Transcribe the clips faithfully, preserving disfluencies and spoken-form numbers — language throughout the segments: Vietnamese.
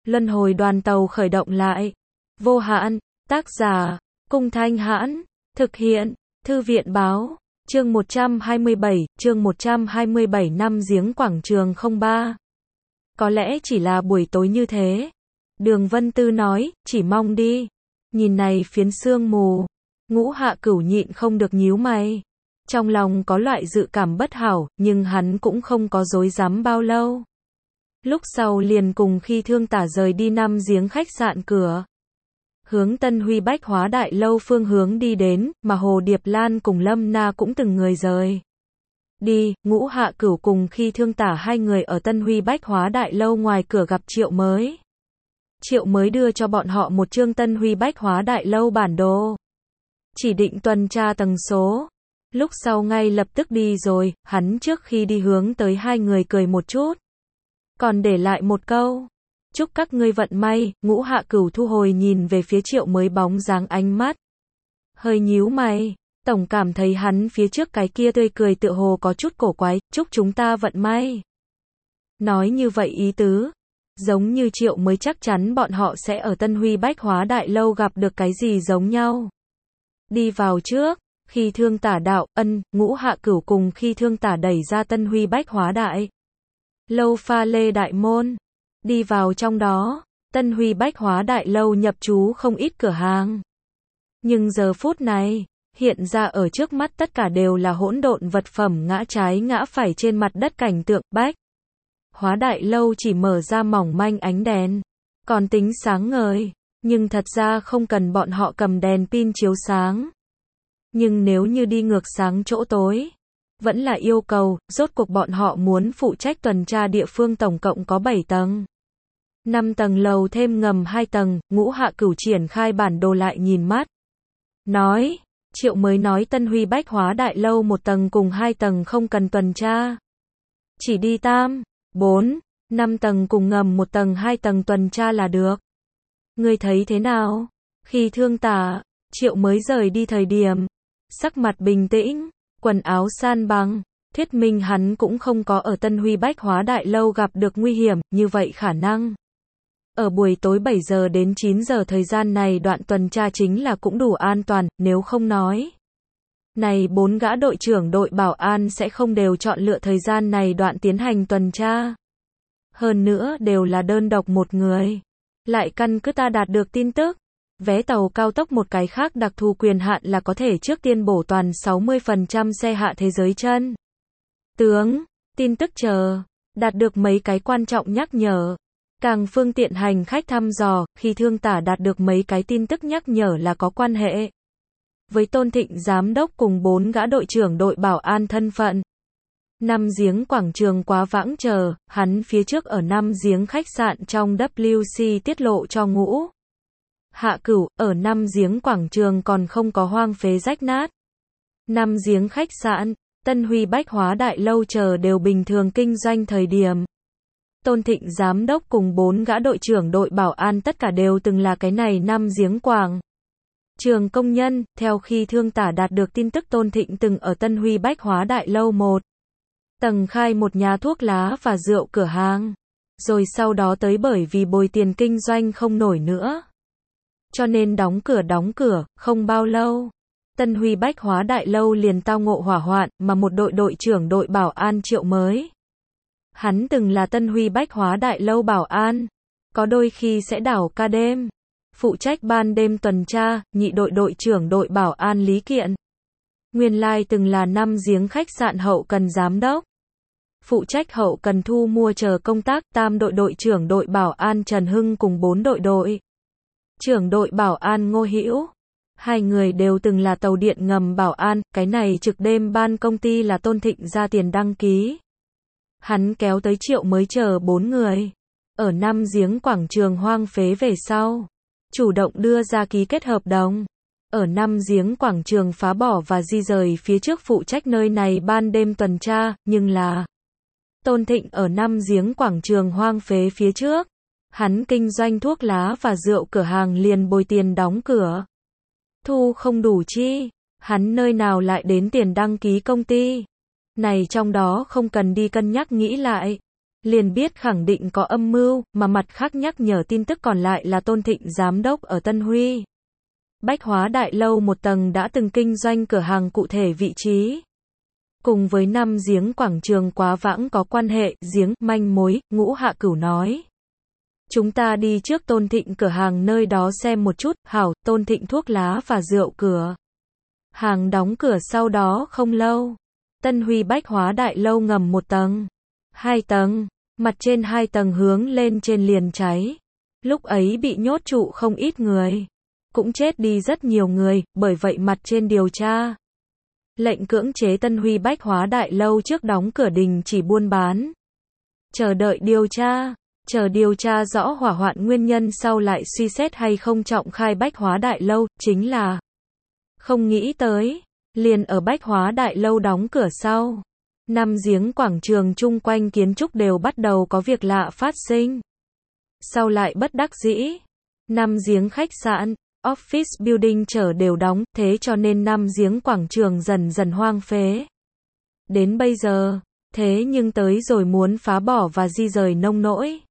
Luân hồi đoàn tàu khởi động lại. Vô hạn, tác giả, Cung Thanh Hãn, thực hiện, Thư viện Báo, chương một trăm hai mươi bảy, chương một trăm hai mươi bảy năm giếng quảng trường không ba. Có lẽ chỉ là buổi tối như thế. Đường Vân Tư nói, chỉ mong đi. Nhìn này phiến sương mù. Ngũ Hạ Cửu nhịn không được nhíu mày. Trong lòng có loại dự cảm bất hảo, nhưng hắn cũng không có dối dám bao lâu. Lúc sau liền cùng Khi Thương Tả rời đi năm giếng khách sạn cửa. Hướng Tân Huy Bách Hóa Đại Lâu phương hướng đi đến, mà Hồ Điệp Lan cùng Lâm Na cũng từng người rời đi. Ngũ Hạ Cửu cùng Khi Thương Tả hai người ở Tân Huy Bách Hóa Đại Lâu ngoài cửa gặp Triệu Mới. Triệu Mới đưa cho bọn họ một chương Tân Huy Bách Hóa Đại Lâu bản đồ. Chỉ định tuần tra tầng số. Lúc sau ngay lập tức đi rồi, hắn trước khi đi hướng tới hai người cười một chút. Còn để lại một câu. Chúc các ngươi vận may. Ngũ Hạ Cửu thu hồi nhìn về phía Triệu Mới bóng dáng ánh mắt. Hơi nhíu mày. Tổng cảm thấy hắn phía trước cái kia tươi cười tựa hồ có chút cổ quái. Chúc chúng ta vận may. Nói như vậy ý tứ. Giống như Triệu Mới chắc chắn bọn họ sẽ ở Tân Huy Bách Hóa Đại Lâu gặp được cái gì giống nhau. Đi vào trước. Khi Thương Tả đạo, ân, Ngũ Hạ Cửu cùng Khi Thương Tả đẩy ra Tân Huy Bách Hóa Đại Lâu pha lê đại môn. Đi vào trong đó, Tân Huy Bách Hóa Đại Lâu nhập trú không ít cửa hàng. Nhưng giờ phút này, hiện ra ở trước mắt tất cả đều là hỗn độn vật phẩm ngã trái ngã phải trên mặt đất cảnh tượng. Bách Hóa Đại Lâu chỉ mở ra mỏng manh ánh đèn, còn tính sáng ngời, nhưng thật ra không cần bọn họ cầm đèn pin chiếu sáng. Nhưng nếu như đi ngược sáng chỗ tối, vẫn là yêu cầu. Rốt cuộc bọn họ muốn phụ trách tuần tra địa phương tổng cộng có bảy tầng. năm tầng lầu thêm ngầm hai tầng. Ngũ Hạ Cửu triển khai bản đồ lại nhìn mắt. Nói, Triệu Mới nói Tân Huy Bách Hóa Đại Lâu một tầng cùng hai tầng không cần tuần tra. Chỉ đi tam, bốn, năm tầng cùng ngầm một tầng hai tầng tuần tra là được. Ngươi thấy thế nào? Khi Thương Tả, Triệu Mới rời đi thời điểm, sắc mặt bình tĩnh, quần áo san bằng, thuyết minh hắn cũng không có ở Tân Huy Bách Hóa Đại Lâu gặp được nguy hiểm, như vậy khả năng. Ở buổi tối bảy giờ đến chín giờ thời gian này đoạn tuần tra chính là cũng đủ an toàn, nếu không nói. Này bốn gã đội trưởng đội bảo an sẽ không đều chọn lựa thời gian này đoạn tiến hành tuần tra. Hơn nữa đều là đơn độc một người. Lại căn cứ ta đạt được tin tức. Vé tàu cao tốc một cái khác đặc thù quyền hạn là có thể trước tiên bổ toàn sáu mươi phần trăm xe hạ thế giới chân. Tướng, tin tức chờ, đạt được mấy cái quan trọng nhắc nhở. Càng phương tiện hành khách thăm dò, Khi Thương Tả đạt được mấy cái tin tức nhắc nhở là có quan hệ với Tôn Thịnh giám đốc cùng bốn gã đội trưởng đội bảo an thân phận. Năm giếng quảng trường quá vãng chờ, hắn phía trước ở năm giếng khách sạn trong W C tiết lộ cho Ngũ Hạ Cửu, ở năm giếng quảng trường còn không có hoang phế rách nát. Năm giếng khách sạn, Tân Huy Bách Hóa Đại Lâu chờ đều bình thường kinh doanh thời điểm. Tôn Thịnh giám đốc cùng bốn gã đội trưởng đội bảo an tất cả đều từng là cái này năm giếng quảng trường công nhân. Theo Khi Thương Tả đạt được tin tức Tôn Thịnh từng ở Tân Huy Bách Hóa Đại Lâu một tầng khai một nhà thuốc lá và rượu cửa hàng. Rồi sau đó tới bởi vì bồi tiền kinh doanh không nổi nữa. Cho nên đóng cửa đóng cửa, không bao lâu. Tân Huy Bách Hóa Đại Lâu liền tao ngộ hỏa hoạn, mà một đội đội trưởng đội bảo an Triệu Mới. Hắn từng là Tân Huy Bách Hóa Đại Lâu bảo an. Có đôi khi sẽ đảo ca đêm. Phụ trách ban đêm tuần tra, nhị đội đội trưởng đội bảo an Lý Kiện. Nguyên lai từng là năm giếng khách sạn hậu cần giám đốc. Phụ trách hậu cần thu mua chờ công tác, tam đội đội trưởng đội bảo an Trần Hưng cùng bốn đội đội trưởng đội bảo an Ngô Hữu. Hai người đều từng là tàu điện ngầm bảo an, cái này trực đêm ban công ty là Tôn Thịnh ra tiền đăng ký. Hắn kéo tới Triệu Mới chờ bốn người. Ở năm giếng quảng trường hoang phế về sau. Chủ động đưa ra ký kết hợp đồng. Ở năm giếng quảng trường phá bỏ và di rời phía trước phụ trách nơi này ban đêm tuần tra, nhưng là Tôn Thịnh ở năm giếng quảng trường hoang phế phía trước. Hắn kinh doanh thuốc lá và rượu cửa hàng liền bồi tiền đóng cửa. Thu không đủ chi, hắn nơi nào lại đến tiền đăng ký công ty. Này trong đó không cần đi cân nhắc nghĩ lại. liền biết khẳng định có âm mưu, mà mặt khác nhắc nhở tin tức còn lại là Tôn Thịnh giám đốc ở Tân Huy Bách Hóa Đại Lâu một tầng đã từng kinh doanh cửa hàng cụ thể vị trí. Cùng với năm giếng quảng trường quá vãng có quan hệ, giếng, manh mối, Ngũ Hạ Cửu nói. Chúng ta đi trước Tôn Thịnh cửa hàng nơi đó xem một chút, hảo, Tôn Thịnh thuốc lá và rượu cửa hàng đóng cửa sau đó không lâu. Tân Huy Bách Hóa Đại Lâu ngầm một tầng, hai tầng, mặt trên hai tầng hướng lên trên liền cháy. Lúc ấy bị nhốt trụ không ít người, cũng chết đi rất nhiều người, bởi vậy mặt trên điều tra. Lệnh cưỡng chế Tân Huy Bách Hóa Đại Lâu trước đóng cửa đình chỉ buôn bán. Chờ đợi điều tra, chờ điều tra rõ hỏa hoạn nguyên nhân sau lại suy xét hay không trọng khai Bách Hóa Đại Lâu, chính là không nghĩ tới, liền ở Bách Hóa Đại Lâu đóng cửa sau. Năm giếng quảng trường chung quanh kiến trúc đều bắt đầu có việc lạ phát sinh. Sau lại bất đắc dĩ, năm giếng khách sạn, office building chở đều đóng, thế cho nên năm giếng quảng trường dần dần hoang phế. Đến bây giờ, thế nhưng tới rồi muốn phá bỏ và di rời nông nỗi.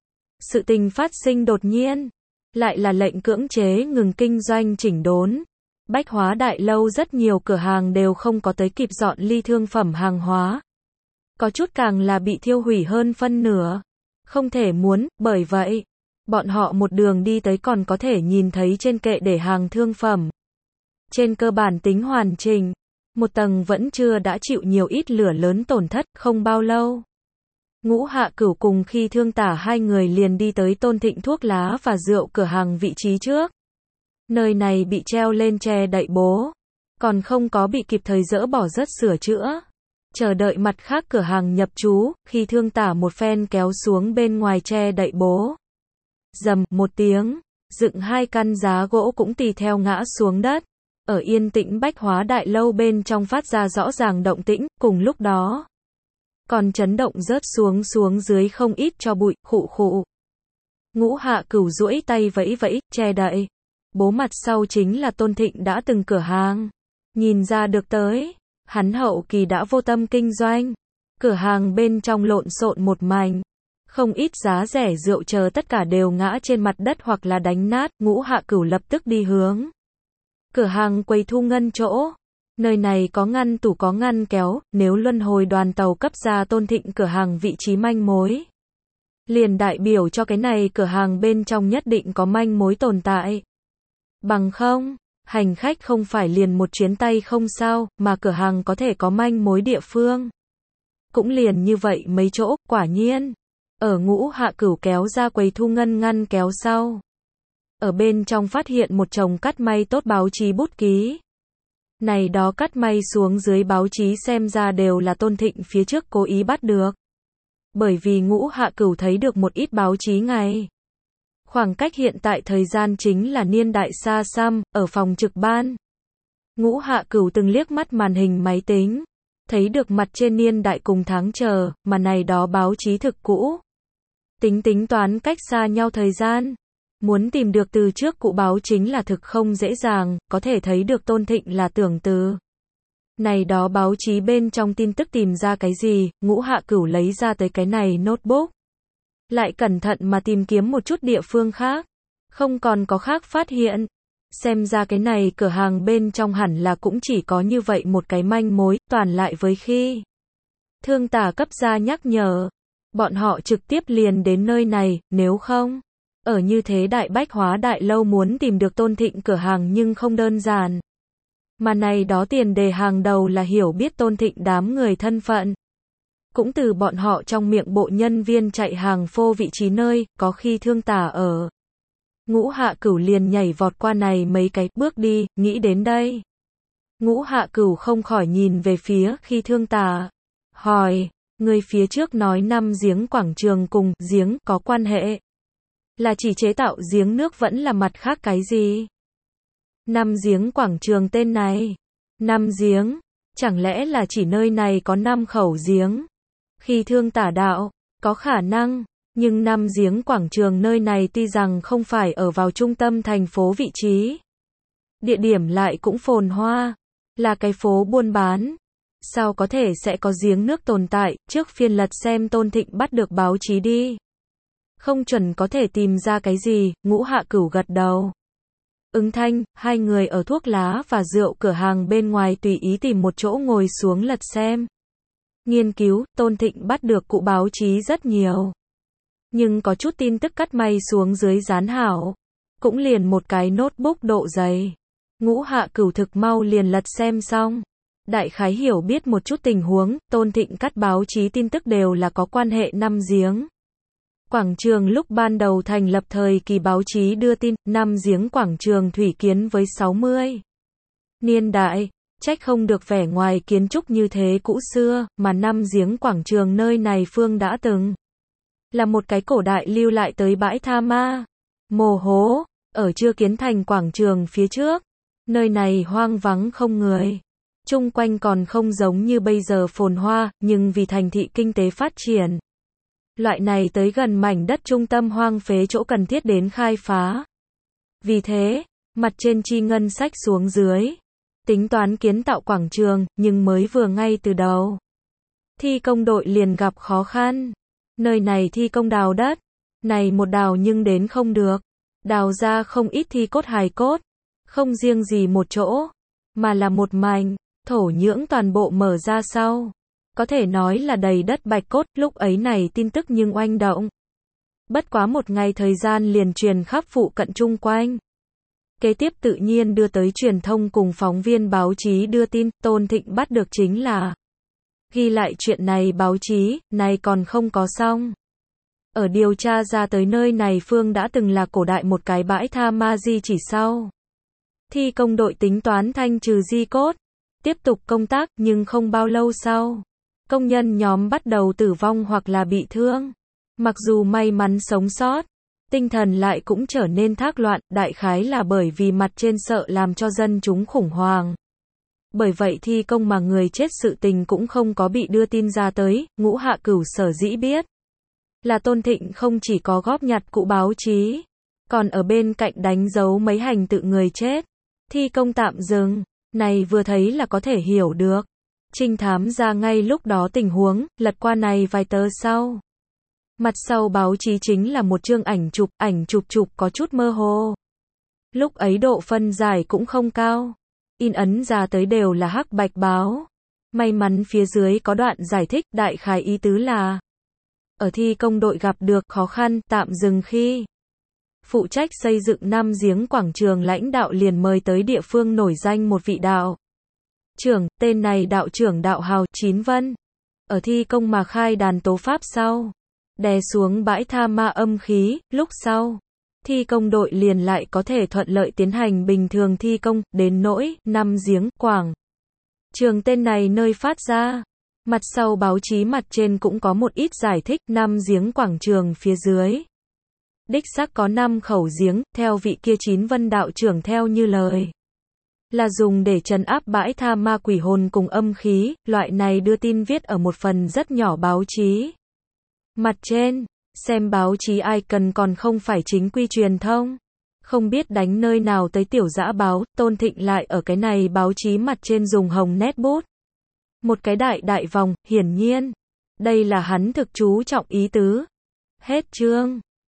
Sự tình phát sinh đột nhiên, lại là lệnh cưỡng chế ngừng kinh doanh chỉnh đốn. Bách Hóa Đại Lâu rất nhiều cửa hàng đều không có tới kịp dọn ly thương phẩm hàng hóa. Có chút càng là bị thiêu hủy hơn phân nửa. Không thể muốn, bởi vậy, bọn họ một đường đi tới còn có thể nhìn thấy trên kệ để hàng thương phẩm. Trên cơ bản tính hoàn chỉnh, một tầng vẫn chưa đã chịu nhiều ít lửa lớn tổn thất, không bao lâu. Ngũ Hạ Cửu cùng Khi Thương Tả hai người liền đi tới Tôn Thịnh thuốc lá và rượu cửa hàng vị trí trước. Nơi này bị treo lên che đậy bố, còn không có bị kịp thời dỡ bỏ rất sửa chữa. Chờ đợi mặt khác cửa hàng nhập trú, Khi Thương Tả một phen kéo xuống bên ngoài che đậy bố. Rầm, một tiếng, dựng hai căn giá gỗ cũng tùy theo ngã xuống đất. Ở yên tĩnh Bách Hóa Đại Lâu bên trong phát ra rõ ràng động tĩnh, cùng lúc đó còn chấn động rớt xuống xuống dưới không ít cho bụi, khụ khụ. Ngũ Hạ Cửu duỗi tay vẫy vẫy, che đậy. Bố mặt sau chính là Tôn Thịnh đã từng cửa hàng. Nhìn ra được tới, hắn hậu kỳ đã vô tâm kinh doanh. Cửa hàng bên trong lộn xộn một mảnh. Không ít giá rẻ rượu chờ tất cả đều ngã trên mặt đất hoặc là đánh nát. Ngũ Hạ Cửu lập tức đi hướng cửa hàng quầy thu ngân chỗ. Nơi này có ngăn tủ có ngăn kéo, nếu luân hồi đoàn tàu cấp ra Tôn Thịnh cửa hàng vị trí manh mối, liền đại biểu cho cái này cửa hàng bên trong nhất định có manh mối tồn tại. Bằng không, hành khách không phải liền một chuyến tay không sao, mà cửa hàng có thể có manh mối địa phương. Cũng liền như vậy mấy chỗ, quả nhiên. Ở Ngũ Hạ Cửu kéo ra quầy thu ngân ngăn kéo sau. Ở bên trong phát hiện một chồng cắt may tốt báo chí bút ký. Này đó cắt may xuống dưới báo chí xem ra đều là Tôn Thịnh phía trước cố ý bắt được. Bởi vì Ngũ Hạ Cửu thấy được một ít báo chí ngày. Khoảng cách hiện tại thời gian chính là niên đại xa xăm, ở phòng trực ban. Ngũ Hạ Cửu từng liếc mắt màn hình máy tính. Thấy được mặt trên niên đại cùng tháng chờ, mà này đó báo chí thực cũ. Tính tính toán cách xa nhau thời gian. Muốn tìm được từ trước cụ báo chính là thực không dễ dàng, có thể thấy được Tôn Thịnh là tưởng từ. Này đó báo chí bên trong tin tức tìm ra cái gì, Ngũ Hạ Cửu lấy ra tới cái này notebook. Lại cẩn thận mà tìm kiếm một chút địa phương khác. Không còn có khác phát hiện. Xem ra cái này cửa hàng bên trong hẳn là cũng chỉ có như vậy một cái manh mối, toàn lại với Khi Thương Tả cấp ra nhắc nhở. Bọn họ trực tiếp liền đến nơi này, nếu không, ở như thế Đại Bách Hóa Đại Lâu muốn tìm được Tôn Thịnh cửa hàng nhưng không đơn giản. Mà này đó tiền đề hàng đầu là hiểu biết Tôn Thịnh đám người thân phận. Cũng từ bọn họ trong miệng bộ nhân viên chạy hàng phô vị trí nơi, có Khi Thương Tả ở. Ngũ Hạ Cửu liền nhảy vọt qua này mấy cái bước đi, nghĩ đến đây. Ngũ Hạ Cửu không khỏi nhìn về phía Khi Thương Tả. Hỏi, người phía trước nói năm giếng quảng trường cùng giếng có quan hệ. Là chỉ chế tạo giếng nước vẫn là mặt khác cái gì? Năm giếng quảng trường tên này. Năm giếng, chẳng lẽ là chỉ nơi này có năm khẩu giếng? Khi Thương Tả đạo, có khả năng, nhưng năm giếng quảng trường nơi này tuy rằng không phải ở vào trung tâm thành phố vị trí. Địa điểm lại cũng phồn hoa, là cái phố buôn bán. Sao có thể sẽ có giếng nước tồn tại, trước phiên lật xem Tôn Thịnh bắt được báo chí đi. Không chuẩn có thể tìm ra cái gì, Ngũ Hạ Cửu gật đầu. Ứng thanh, hai người ở thuốc lá và rượu cửa hàng bên ngoài tùy ý tìm một chỗ ngồi xuống lật xem. Nghiên cứu, Tôn Thịnh bắt được cụ báo chí rất nhiều. Nhưng có chút tin tức cắt may xuống dưới dán hảo. Cũng liền một cái notebook độ dày. Ngũ Hạ Cửu thực mau liền lật xem xong. Đại khái hiểu biết một chút tình huống, Tôn Thịnh cắt báo chí tin tức đều là có quan hệ năm giếng. Quảng trường lúc ban đầu thành lập thời kỳ báo chí đưa tin, năm giếng quảng trường thủy kiến với sáu mươi niên đại, trách không được vẻ ngoài kiến trúc như thế cũ xưa, mà năm giếng quảng trường nơi này phương đã từng là một cái cổ đại lưu lại tới bãi tha ma, mồ hố, ở chưa kiến thành quảng trường phía trước. Nơi này hoang vắng không người. Chung quanh còn không giống như bây giờ phồn hoa, nhưng vì thành thị kinh tế phát triển. Loại này tới gần mảnh đất trung tâm hoang phế chỗ cần thiết đến khai phá. Vì thế, mặt trên chi ngân sách xuống dưới. Tính toán kiến tạo quảng trường, nhưng mới vừa ngay từ đầu. Thi công đội liền gặp khó khăn. Nơi này thi công đào đất. Này một đào nhưng đến không được. Đào ra không ít thi cốt hài cốt. Không riêng gì một chỗ, mà là một mảnh, thổ nhưỡng toàn bộ mở ra sau. Có thể nói là đầy đất bạch cốt, lúc ấy này tin tức nhưng oanh động. Bất quá một ngày thời gian liền truyền khắp phụ cận chung quanh. Kế tiếp tự nhiên đưa tới truyền thông cùng phóng viên báo chí đưa tin, Tôn Thịnh bắt được chính là ghi lại chuyện này báo chí, này còn không có xong. Ở điều tra ra tới nơi này phương đã từng là cổ đại một cái bãi tha ma di chỉ sau. Thi công đội tính toán thanh trừ di cốt, tiếp tục công tác, nhưng không bao lâu sau, công nhân nhóm bắt đầu tử vong hoặc là bị thương. Mặc dù may mắn sống sót, tinh thần lại cũng trở nên thác loạn, đại khái là bởi vì mặt trên sợ làm cho dân chúng khủng hoảng. Bởi vậy thi công mà người chết sự tình cũng không có bị đưa tin ra tới. Ngũ Hạ Cửu sở dĩ biết là Tôn Thịnh không chỉ có góp nhặt cụ báo chí, còn ở bên cạnh đánh dấu mấy hành tự người chết. Thi công tạm dừng, này vừa thấy là có thể hiểu được. Trinh thám ra ngay lúc đó tình huống, lật qua này vài tờ sau. Mặt sau báo chí chính là một chương ảnh chụp, ảnh chụp chụp có chút mơ hồ. Lúc ấy độ phân giải cũng không cao. In ấn ra tới đều là hắc bạch báo. May mắn phía dưới có đoạn giải thích, đại khái ý tứ là ở thi công đội gặp được khó khăn, tạm dừng khi phụ trách xây dựng năm giếng quảng trường lãnh đạo liền mời tới địa phương nổi danh một vị đạo trưởng, tên này đạo trưởng đạo hào Chín Vân. Ở thi công mà khai đàn tố pháp sau, đè xuống bãi tha ma âm khí, lúc sau, thi công đội liền lại có thể thuận lợi tiến hành bình thường thi công, đến nỗi, năm giếng, quảng trường tên này nơi phát ra. Mặt sau báo chí mặt trên cũng có một ít giải thích, năm giếng quảng trường phía dưới. Đích xác có năm khẩu giếng, theo vị kia Chín Vân đạo trưởng theo như lời. Là dùng để trấn áp bãi tha ma quỷ hồn cùng âm khí, loại này đưa tin viết ở một phần rất nhỏ báo chí. Mặt trên, xem báo chí ai cần còn không phải chính quy truyền thông. Không biết đánh nơi nào tới tiểu dã báo, Tôn Thịnh lại ở cái này báo chí mặt trên dùng hồng nét bút. Một cái đại đại vòng, hiển nhiên. Đây là hắn thực chú trọng ý tứ. Hết chương.